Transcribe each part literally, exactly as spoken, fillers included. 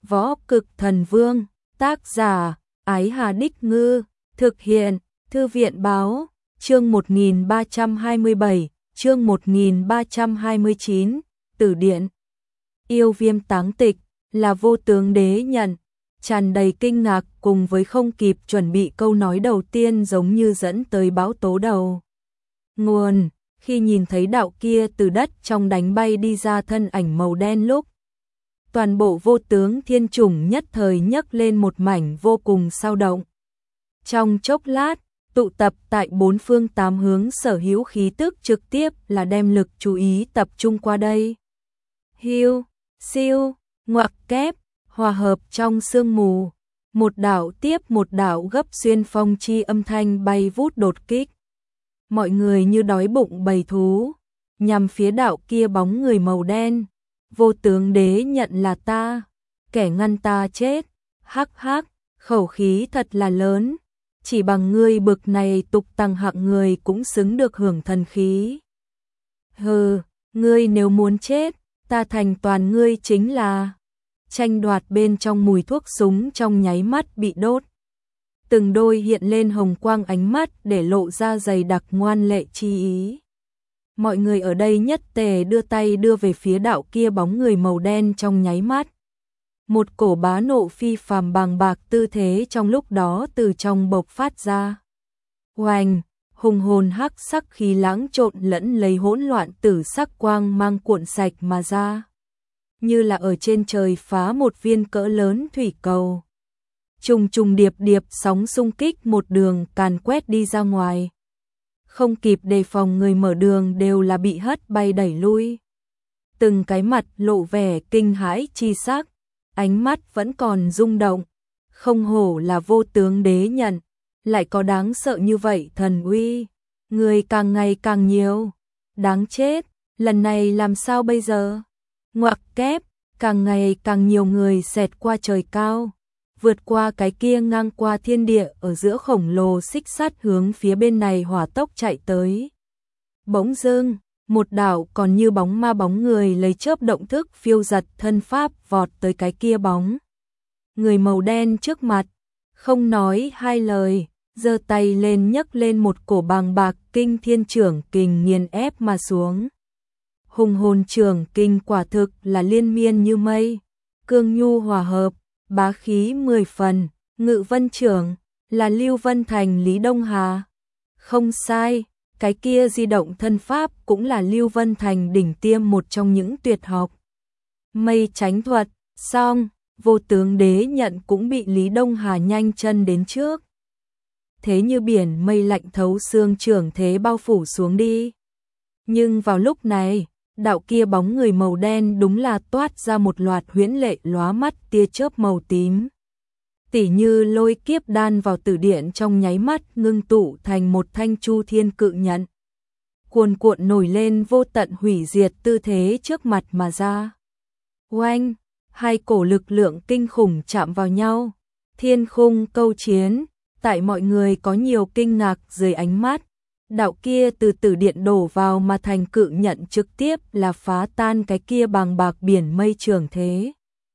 Võ Cực Thần Vương, tác giả, Ái Hà Đích Ngư, thực hiện, Thư viện Báo, chương một nghìn ba trăm hai mươi bảy, chương một nghìn ba trăm hai mươi chín, Tử Điện. Yêu Viêm táng tịch, là Vô Tướng Đế nhận, tràn đầy kinh ngạc cùng với không kịp chuẩn bị câu nói đầu tiên giống như dẫn tới bão tố đầu. Nguồn, khi nhìn thấy đạo kia từ đất trong đánh bay đi ra thân ảnh màu đen lúc. Toàn bộ vô tướng thiên chủng nhất thời nhấc lên một mảnh vô cùng sao động. Trong chốc lát, tụ tập tại bốn phương tám hướng sở hữu khí tức trực tiếp là đem lực chú ý tập trung qua đây. Hiu, siêu, ngoặc kép, hòa hợp trong sương mù. Một đạo tiếp một đạo gấp xuyên phong chi âm thanh bay vút đột kích. Mọi người như đói bụng bầy thú, nhằm phía đạo kia bóng người màu đen. Vô Tướng Đế nhận là ta, kẻ ngăn ta chết, hắc hắc, khẩu khí thật là lớn, chỉ bằng ngươi bực này tục tăng hạng người cũng xứng được hưởng thần khí. Hừ, ngươi nếu muốn chết, ta thành toàn ngươi chính là. Tranh đoạt bên trong mùi thuốc súng trong nháy mắt bị đốt. Từng đôi hiện lên hồng quang ánh mắt để lộ ra dày đặc ngoan lệ chi ý. Mọi người ở đây nhất tề đưa tay đưa về phía đạo kia bóng người màu đen trong nháy mắt. Một cổ bá nộ phi phàm bàng bạc tư thế trong lúc đó từ trong bộc phát ra. Oanh, hùng hồn hắc sắc khí lãng trộn lẫn lấy hỗn loạn tử sắc quang mang cuộn sạch mà ra. Như là ở trên trời phá một viên cỡ lớn thủy cầu. Trùng trùng điệp điệp sóng xung kích một đường càn quét đi ra ngoài. Không kịp đề phòng người mở đường đều là bị hất bay đẩy lui. Từng cái mặt lộ vẻ kinh hãi chi sắc, ánh mắt vẫn còn rung động. Không hổ là Vô Tướng Đế nhận, lại có đáng sợ như vậy thần uy. Người càng ngày càng nhiều, đáng chết, lần này làm sao bây giờ? Ngoặc kép, càng ngày càng nhiều người xẹt qua trời cao. Vượt qua cái kia ngang qua thiên địa ở giữa khổng lồ xích sắt hướng phía bên này hỏa tốc chạy tới. Bỗng dưng, một đạo còn như bóng ma bóng người lấy chớp động thức phiêu giật thân pháp vọt tới cái kia bóng. Người màu đen trước mặt, không nói hai lời, giơ tay lên nhấc lên một cổ bàng bạc kinh thiên trưởng kình nghiền ép mà xuống. Hùng hồn trưởng kình quả thực là liên miên như mây, cương nhu hòa hợp. Bá khí mười phần, Ngự Vân trưởng, là Lưu Vân Thành Lý Đông Hà. Không sai, cái kia di động thân pháp cũng là Lưu Vân Thành đỉnh tiêm một trong những tuyệt học. Mây tránh thuật, xong, Vô Tướng Đế nhận cũng bị Lý Đông Hà nhanh chân đến trước. Thế như biển mây lạnh thấu xương trưởng thế bao phủ xuống đi. Nhưng vào lúc này, đạo kia bóng người màu đen đúng là toát ra một loạt huyễn lệ lóa mắt tia chớp màu tím. Tỉ như lôi kiếp đan vào tử điện trong nháy mắt ngưng tụ thành một thanh chu thiên cự nhận. Cuồn cuộn nổi lên vô tận hủy diệt tư thế trước mặt mà ra. Oanh, hai cổ lực lượng kinh khủng chạm vào nhau. Thiên khung câu chiến, tại mọi người có nhiều kinh ngạc dưới ánh mắt. Đạo kia từ tử điện đổ vào mà thành cự nhận trực tiếp là phá tan cái kia bàng bạc biển mây trường thế.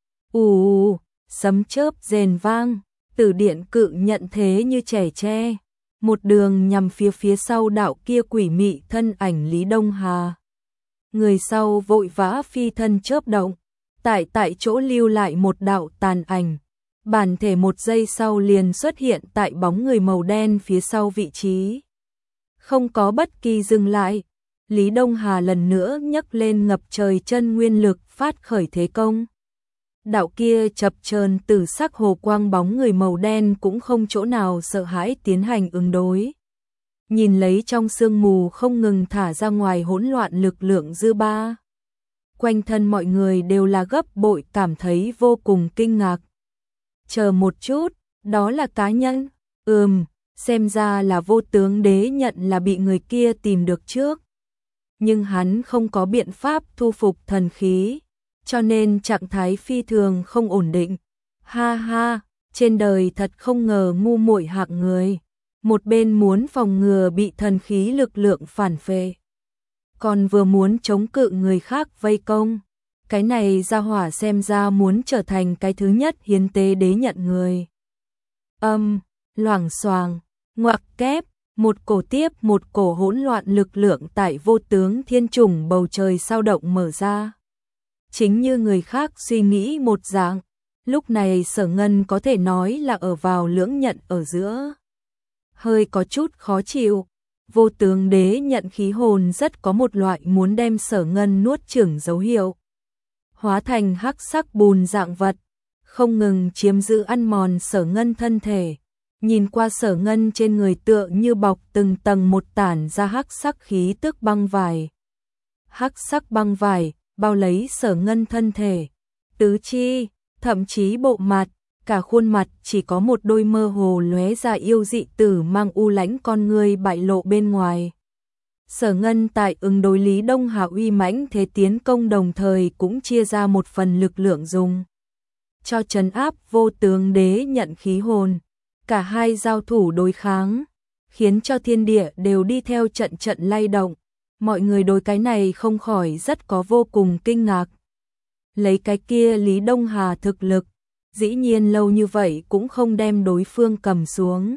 Ù, sấm chớp rền vang, tử điện cự nhận thế như trẻ tre. Một đường nhằm phía phía sau đạo kia quỷ mị thân ảnh Lý Đông Hà. Người sau vội vã phi thân chớp động, tại tại chỗ lưu lại một đạo tàn ảnh. Bản thể một giây sau liền xuất hiện tại bóng người màu đen phía sau vị trí. Không có bất kỳ dừng lại, Lý Đông Hà lần nữa nhấc lên ngập trời chân nguyên lực phát khởi thế công. Đạo kia chập chờn tử sắc hồ quang bóng người màu đen cũng không chỗ nào sợ hãi tiến hành ứng đối. Nhìn lấy trong sương mù không ngừng thả ra ngoài hỗn loạn lực lượng dư ba. Quanh thân mọi người đều là gấp bội cảm thấy vô cùng kinh ngạc. Chờ một chút, đó là cá nhân, ừm. Xem ra là Vô Tướng Đế nhận là bị người kia tìm được trước. Nhưng hắn không có biện pháp thu phục thần khí, cho nên trạng thái phi thường không ổn định. Ha ha, trên đời thật không ngờ ngu muội hạng người. Một bên muốn phòng ngừa bị thần khí lực lượng phản phệ, còn vừa muốn chống cự người khác vây công. Cái này gia hỏa xem ra muốn trở thành cái thứ nhất hiến tế đế nhận người. Âm, loảng xoàng, ngoặc kép, một cổ tiếp một cổ hỗn loạn lực lượng tại vô tướng thiên trùng bầu trời sao động mở ra. Chính như người khác suy nghĩ một dạng, lúc này Sở Ngân có thể nói là ở vào lưỡng nhận ở giữa. Hơi có chút khó chịu, vô tướng đế nhận khí hồn rất có một loại muốn đem Sở Ngân nuốt chửng dấu hiệu. Hóa thành hắc sắc bùn dạng vật, không ngừng chiếm giữ ăn mòn Sở Ngân thân thể. Nhìn qua Sở Ngân trên người tựa như bọc từng tầng một tản ra hắc sắc khí tức băng vải. Hắc sắc băng vải bao lấy Sở Ngân thân thể, tứ chi, thậm chí bộ mặt, cả khuôn mặt chỉ có một đôi mơ hồ lóe ra yêu dị tử mang u lãnh con người bại lộ bên ngoài. Sở Ngân tại ứng đối Lý Đông Hà uy mãnh thế tiến công đồng thời cũng chia ra một phần lực lượng dùng cho trấn áp vô tướng đế nhận khí hồn. Cả hai giao thủ đối kháng, khiến cho thiên địa đều đi theo trận trận lay động. Mọi người đối cái này không khỏi rất có vô cùng kinh ngạc. Lấy cái kia Lý Đông Hà thực lực, dĩ nhiên lâu như vậy cũng không đem đối phương cầm xuống.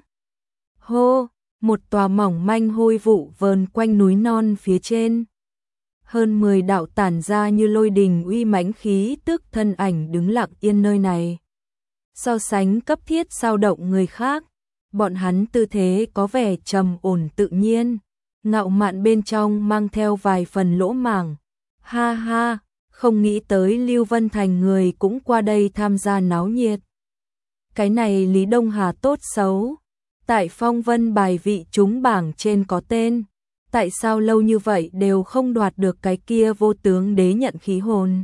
Hô, một tòa mỏng manh hôi vụ vờn quanh núi non phía trên. Hơn mười đạo tản ra như lôi đình uy mãnh khí tức thân ảnh đứng lặng yên nơi này. So sánh cấp thiết sao động người khác, bọn hắn tư thế có vẻ trầm ổn tự nhiên, ngạo mạn bên trong mang theo vài phần lỗ mảng. Ha ha, không nghĩ tới Lưu Vân Thành người cũng qua đây tham gia náo nhiệt. Cái này Lý Đông Hà tốt xấu, tại phong vân bài vị trúng bảng trên có tên, tại sao lâu như vậy đều không đoạt được cái kia vô tướng đế nhận khí hồn.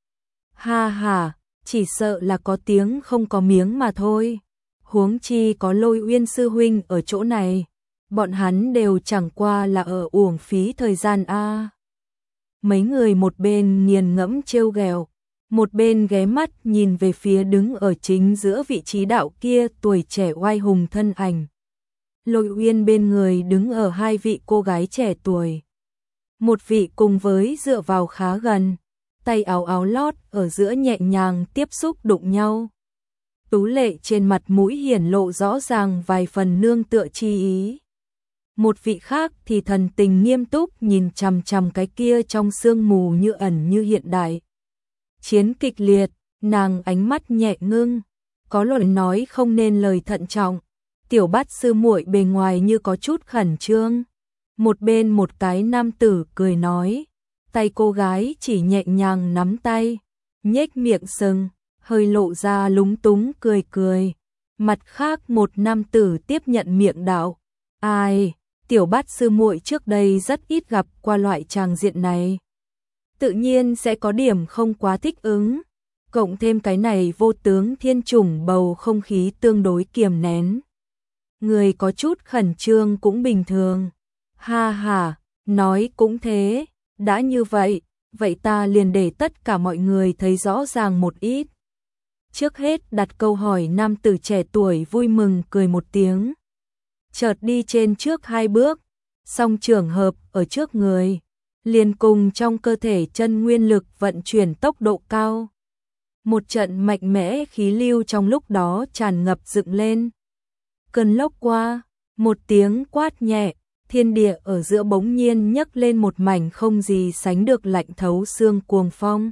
Ha ha, chỉ sợ là có tiếng không có miếng mà thôi. Huống chi có Lôi Uyên sư huynh ở chỗ này, bọn hắn đều chẳng qua là ở uổng phí thời gian a. Mấy người một bên nghiền ngẫm trêu ghẹo, một bên ghé mắt nhìn về phía đứng ở chính giữa vị trí đạo kia tuổi trẻ oai hùng thân ảnh. Lôi Uyên bên người đứng ở hai vị cô gái trẻ tuổi. Một vị cùng với dựa vào khá gần, tay áo áo lót ở giữa nhẹ nhàng tiếp xúc đụng nhau. Tú lệ trên mặt mũi hiển lộ rõ ràng vài phần nương tựa chi ý. Một vị khác thì thần tình nghiêm túc nhìn chằm chằm cái kia trong sương mù như ẩn như hiện đại. Chiến kịch liệt, nàng ánh mắt nhẹ ngưng, có lời nói không nên lời thận trọng. Tiểu Bát sư muội bề ngoài như có chút khẩn trương. Một bên một cái nam tử cười nói, tay cô gái chỉ nhẹ nhàng nắm tay, nhếch miệng sừng, hơi lộ ra lúng túng cười cười. Mặt khác một nam tử tiếp nhận miệng đạo, ai, Tiểu Bát sư muội trước đây rất ít gặp qua loại tràng diện này. Tự nhiên sẽ có điểm không quá thích ứng, cộng thêm cái này vô tướng thiên trùng bầu không khí tương đối kiềm nén. Người có chút khẩn trương cũng bình thường. Ha ha, nói cũng thế, đã như vậy, vậy ta liền để tất cả mọi người thấy rõ ràng một ít. Trước hết đặt câu hỏi nam tử trẻ tuổi vui mừng cười một tiếng. Chợt đi trên trước hai bước, song trường hợp ở trước người, liền cùng trong cơ thể chân nguyên lực vận chuyển tốc độ cao. Một trận mạnh mẽ khí lưu trong lúc đó tràn ngập dựng lên. Cơn lốc qua, một tiếng quát nhẹ, thiên địa ở giữa bỗng nhiên nhấc lên một mảnh không gì sánh được lạnh thấu xương cuồng phong.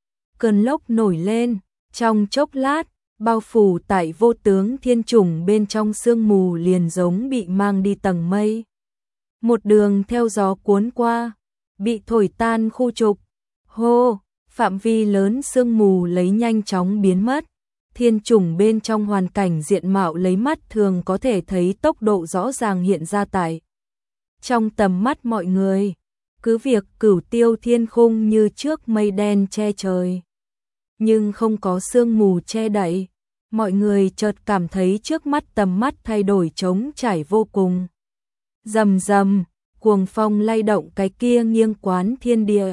Cơn lốc nổi lên, trong chốc lát, bao phủ tại vô tướng thiên trùng bên trong sương mù liền giống bị mang đi tầng mây. Một đường theo gió cuốn qua, bị thổi tan khu trục. Hô, phạm vi lớn sương mù lấy nhanh chóng biến mất. Thiên trùng bên trong hoàn cảnh diện mạo lấy mắt thường có thể thấy tốc độ rõ ràng hiện ra tại trong tầm mắt mọi người. Cứ việc Cửu Tiêu thiên khung như trước mây đen che trời, nhưng không có sương mù che đậy, mọi người chợt cảm thấy trước mắt tầm mắt thay đổi trống trải vô cùng. Rầm rầm, cuồng phong lay động cái kia nghiêng quán thiên địa,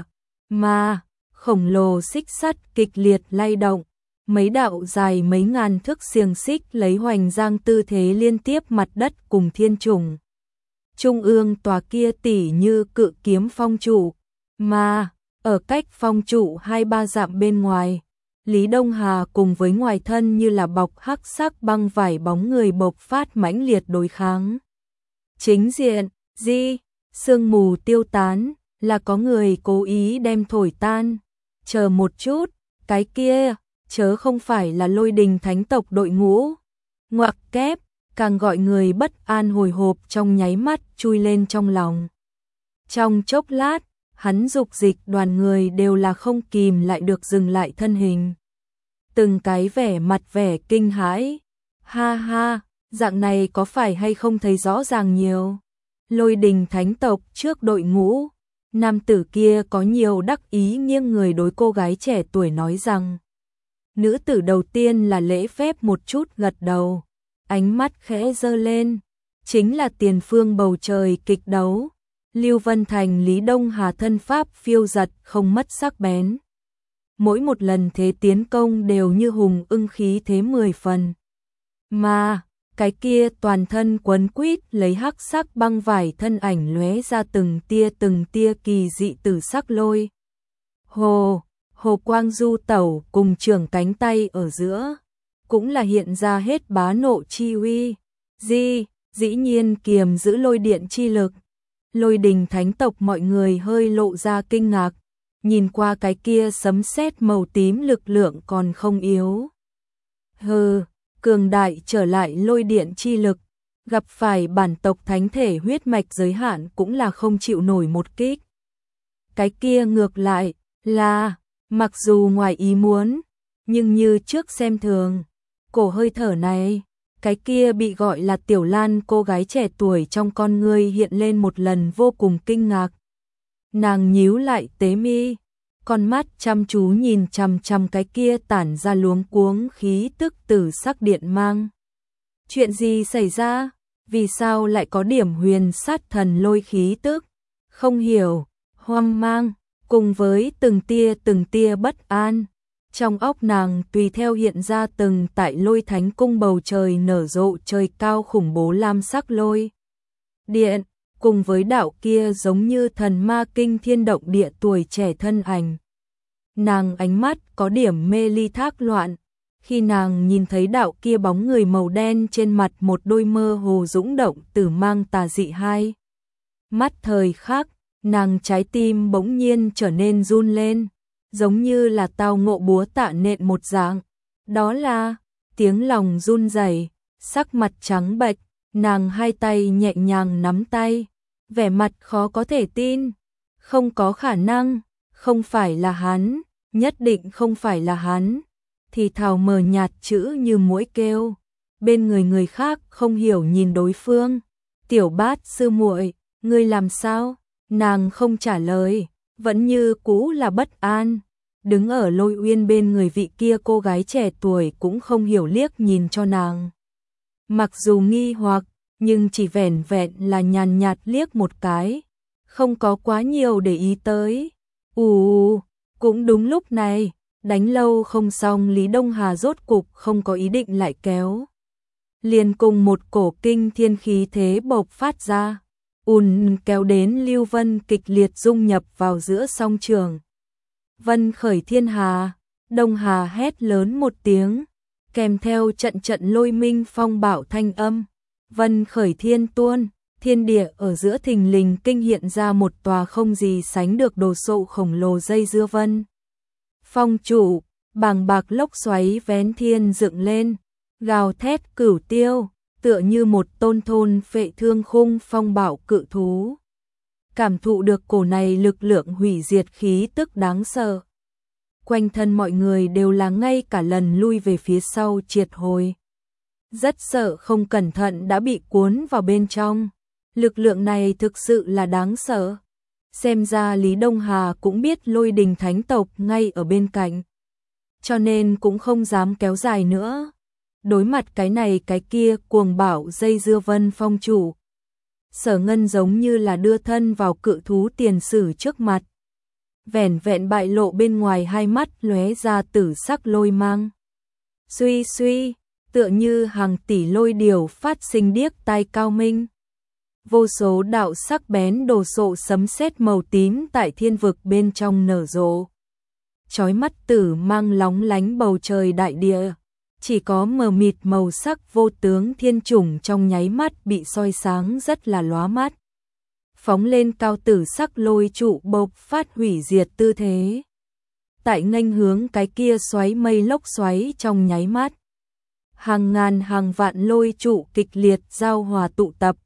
mà khổng lồ xích sắt kịch liệt lay động. Mấy đạo dài mấy ngàn thước xiềng xích lấy hoành giang tư thế liên tiếp mặt đất cùng thiên trùng. Trung ương tòa kia tỉ như cự kiếm phong trụ, mà Ở cách phong trụ hai ba dặm bên ngoài, Lý Đông Hà cùng với ngoài thân như là bọc hắc sắc băng vải bóng người bộc phát mãnh liệt đối kháng. Chính diện, di, sương mù tiêu tán, là có người cố ý đem thổi tan. Chờ một chút, cái kia, chớ không phải là Lôi Đình thánh tộc đội ngũ. Ngoặc kép, càng gọi người bất an hồi hộp trong nháy mắt chui lên trong lòng. Trong chốc lát, hắn dục dịch đoàn người đều là không kìm lại được dừng lại thân hình. Từng cái vẻ mặt vẻ kinh hãi. Ha ha, dạng này có phải hay không thấy rõ ràng nhiều. Lôi Đình thánh tộc trước đội ngũ, nam tử kia có nhiều đắc ý nghiêng người đối cô gái trẻ tuổi nói rằng. Nữ tử đầu tiên là lễ phép một chút gật đầu, ánh mắt khẽ giơ lên, chính là tiền phương bầu trời kịch đấu. Lưu Vân Thành Lý Đông Hà thân pháp phiêu giật không mất sắc bén. Mỗi một lần thế tiến công đều như hùng ưng khí thế mười phần. Mà, cái kia toàn thân quấn quýt lấy hắc sắc băng vải thân ảnh lóe ra từng tia từng tia kỳ dị tử sắc lôi. Hồ, hồ quang du tẩu cùng trường cánh tay ở giữa, cũng là hiện ra hết bá nộ chi uy. Di, dĩ nhiên kiềm giữ lôi điện chi lực. Lôi Đình thánh tộc mọi người hơi lộ ra kinh ngạc, nhìn qua cái kia sấm sét màu tím lực lượng còn không yếu. Hừ, cường đại trở lại lôi điện chi lực, gặp phải bản tộc thánh thể huyết mạch giới hạn cũng là không chịu nổi một kích. Cái kia ngược lại là, mặc dù ngoài ý muốn, nhưng như trước xem thường, cổ hơi thở này. Cái kia bị gọi là Tiểu Lan cô gái trẻ tuổi trong con ngươi hiện lên một lần vô cùng kinh ngạc. Nàng nhíu lại tế mi, con mắt chăm chú nhìn chằm chằm cái kia tản ra luống cuống khí tức tử sắc điện mang. Chuyện gì xảy ra? Vì sao lại có điểm huyền sát thần lôi khí tức? Không hiểu, hoang mang, cùng với từng tia từng tia bất an. Trong óc nàng tùy theo hiện ra từng tại Lôi Thánh cung bầu trời nở rộ trời cao khủng bố lam sắc lôi điện, cùng với đạo kia giống như thần ma kinh thiên động địa tuổi trẻ thân ảnh. Nàng ánh mắt có điểm mê ly thác loạn, khi nàng nhìn thấy đạo kia bóng người màu đen trên mặt một đôi mơ hồ dũng động tử mang tà dị hai. Mắt thời khắc, nàng trái tim bỗng nhiên trở nên run lên. Giống như là tao ngộ búa tạ nện một dạng. Đó là, tiếng lòng run rẩy, sắc mặt trắng bệch, nàng hai tay nhẹ nhàng nắm tay, vẻ mặt khó có thể tin. Không có khả năng, không phải là hắn, nhất định không phải là hắn. Thì thào mờ nhạt chữ như muỗi kêu. Bên người người khác không hiểu nhìn đối phương. Tiểu Bát sư muội, ngươi làm sao? Nàng không trả lời, vẫn như cũ là bất an. Đứng ở Lôi Uyên bên người vị kia cô gái trẻ tuổi cũng không hiểu liếc nhìn cho nàng. Mặc dù nghi hoặc, nhưng chỉ vẻn vẹn là nhàn nhạt liếc một cái, không có quá nhiều để ý tới. Ù, cũng đúng lúc này, đánh lâu không xong Lý Đông Hà rốt cục không có ý định lại kéo. Liền cùng một cổ kinh thiên khí thế bộc phát ra, ùn kéo đến Lưu Vân kịch liệt dung nhập vào giữa song trường. Vân khởi thiên hà, Đông Hà hét lớn một tiếng, kèm theo trận trận lôi minh phong bạo thanh âm. Vân khởi thiên tuôn, thiên địa ở giữa thình lình kinh hiện ra một tòa không gì sánh được đồ sộ khổng lồ dây dưa vân. Phong trụ, bàng bạc lốc xoáy vén thiên dựng lên, gào thét cửu tiêu, tựa như một tôn thôn phệ thương khung phong bạo cự thú. Cảm thụ được cổ này lực lượng hủy diệt khí tức đáng sợ. Quanh thân mọi người đều là ngay cả lần lui về phía sau triệt hồi. Rất sợ không cẩn thận đã bị cuốn vào bên trong. Lực lượng này thực sự là đáng sợ. Xem ra Lý Đông Hà cũng biết Lôi Đình thánh tộc ngay ở bên cạnh. Cho nên cũng không dám kéo dài nữa. Đối mặt cái này cái kia cuồng bạo dây dưa vân phong chủ. Sở Ngân giống như là đưa thân vào cự thú tiền sử trước mặt. Vẻn vẹn bại lộ bên ngoài hai mắt lóe ra tử sắc lôi mang. Suy suy, tựa như hàng tỷ lôi điều phát sinh điếc tai cao minh. vô số đạo sắc bén đồ sộ sấm sét màu tím tại thiên vực bên trong nở rộ. Chói mắt tử mang lóng lánh bầu trời đại địa, chỉ có mờ mịt màu sắc vô tướng thiên chủng trong nháy mắt bị soi sáng rất là lóa mắt. Phóng lên cao tử sắc lôi trụ bộc phát hủy diệt tư thế. Tại nghênh hướng cái kia xoáy mây lốc xoáy trong nháy mắt. Hàng ngàn hàng vạn lôi trụ kịch liệt giao hòa tụ tập.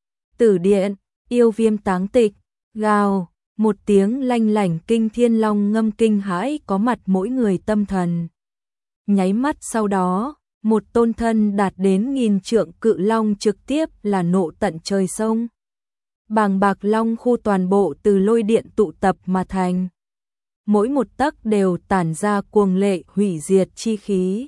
Tử điện, yêu viêm táng tịch, gào, một tiếng lanh lảnh kinh thiên long ngâm kinh hãi có mặt mỗi người tâm thần. Nháy mắt sau đó, một tôn thân đạt đến nghìn trượng cự long trực tiếp là nộ tận trời sông. Bàng bạc long khu toàn bộ từ lôi điện tụ tập mà thành. Mỗi một tấc đều tản ra cuồng lệ hủy diệt chi khí.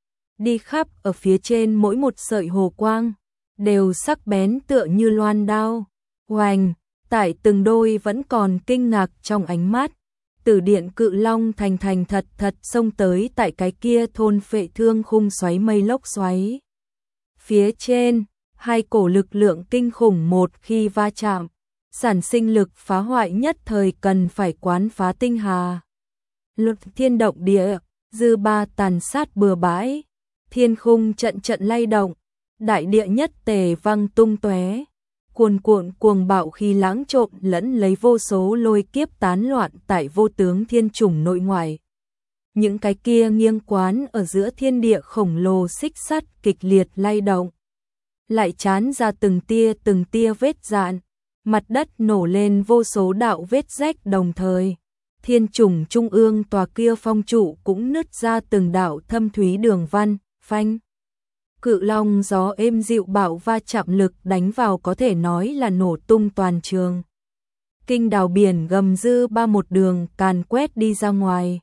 Đi khắp ở phía trên mỗi một sợi hồ quang, đều sắc bén tựa như loan đao. Oành, tại từng đôi vẫn còn kinh ngạc trong ánh mắt. Tử điện cự long thành thành thật thật xông tới tại cái kia thôn phệ thương khung xoáy mây lốc xoáy. Phía trên, hai cổ lực lượng kinh khủng một khi va chạm, sản sinh lực phá hoại nhất thời cần phải quán phá tinh hà. Luật thiên động địa, dư ba tàn sát bừa bãi, thiên khung trận trận lay động, đại địa nhất tề văng tung tóe. Cuồn cuộn cuồng bạo khi lãng trộn lẫn lấy vô số lôi kiếp tán loạn tại vô tướng thiên chủng nội ngoại. Những cái kia nghiêng quán ở giữa thiên địa khổng lồ xích sắt kịch liệt lay động. Lại chán ra từng tia từng tia vết dạn, mặt đất nổ lên vô số đạo vết rách đồng thời. Thiên chủng trung ương tòa kia phong trụ cũng nứt ra từng đạo thâm thúy đường văn, phanh. Cự long gió êm dịu bạo va chạm lực đánh vào có thể nói là nổ tung toàn trường. Kinh đào biển gầm dư ba một đường càn quét đi ra ngoài.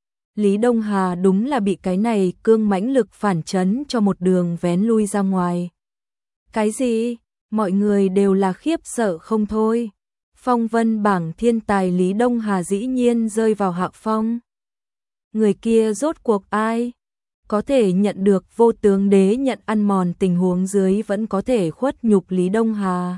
Lý Đông Hà đúng là bị cái này cương mãnh lực phản chấn cho một đường vén lui ra ngoài. Cái gì? Mọi người đều là khiếp sợ không thôi. Phong vân bảng thiên tài Lý Đông Hà dĩ nhiên rơi vào hạ phong. Người kia rốt cuộc ai? Có thể nhận được vô tướng đế nhận ăn mòn tình huống dưới vẫn có thể khuất nhục Lý Đông Hà.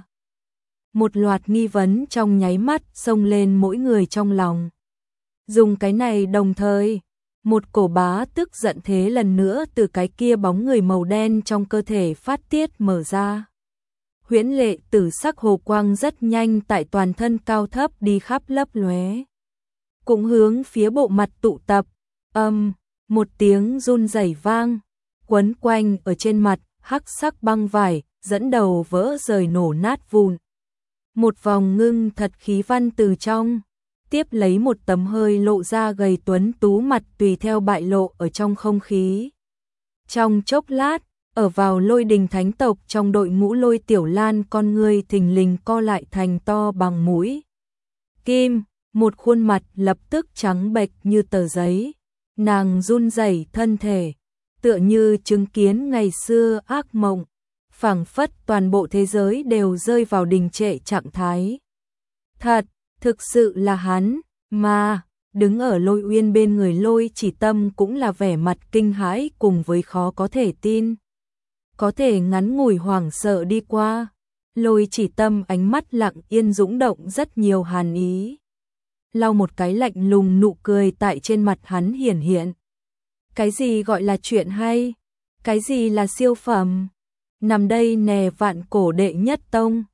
Một loạt nghi vấn trong nháy mắt xông lên mỗi người trong lòng. Dùng cái này đồng thời, một cổ bá tức giận thế lần nữa từ cái kia bóng người màu đen trong cơ thể phát tiết mở ra. Huyễn lệ tử sắc hồ quang rất nhanh tại toàn thân cao thấp đi khắp lấp lóe. Cũng hướng phía bộ mặt tụ tập, âm, một tiếng run rẩy vang, quấn quanh ở trên mặt, hắc sắc băng vải, dẫn đầu vỡ rời nổ nát vụn. Một vòng ngưng thật khí văn từ trong, tiếp lấy một tấm hơi lộ ra gầy tuấn tú mặt tùy theo bại lộ ở trong không khí. Trong chốc lát, ở vào lôi đình thánh tộc trong đội ngũ Lôi Tiểu Lan con người thình lình co lại thành to bằng mũi kim, một khuôn mặt lập tức trắng bệch như tờ giấy. Nàng run rẩy thân thể, tựa như chứng kiến ngày xưa ác mộng, phảng phất toàn bộ thế giới đều rơi vào đình trệ trạng thái. Thật, thực sự là hắn, mà, đứng ở Lôi Uyên bên người Lôi Chỉ Tâm cũng là vẻ mặt kinh hãi cùng với khó có thể tin. Có thể ngắn ngủi hoảng sợ đi qua, Lôi Chỉ Tâm ánh mắt lặng yên dũng động rất nhiều hàn ý. Lau một cái lạnh lùng nụ cười tại trên mặt hắn hiển hiện. Cái gì gọi là chuyện hay? Cái gì là siêu phẩm? Nằm đây nè vạn cổ đệ nhất tông.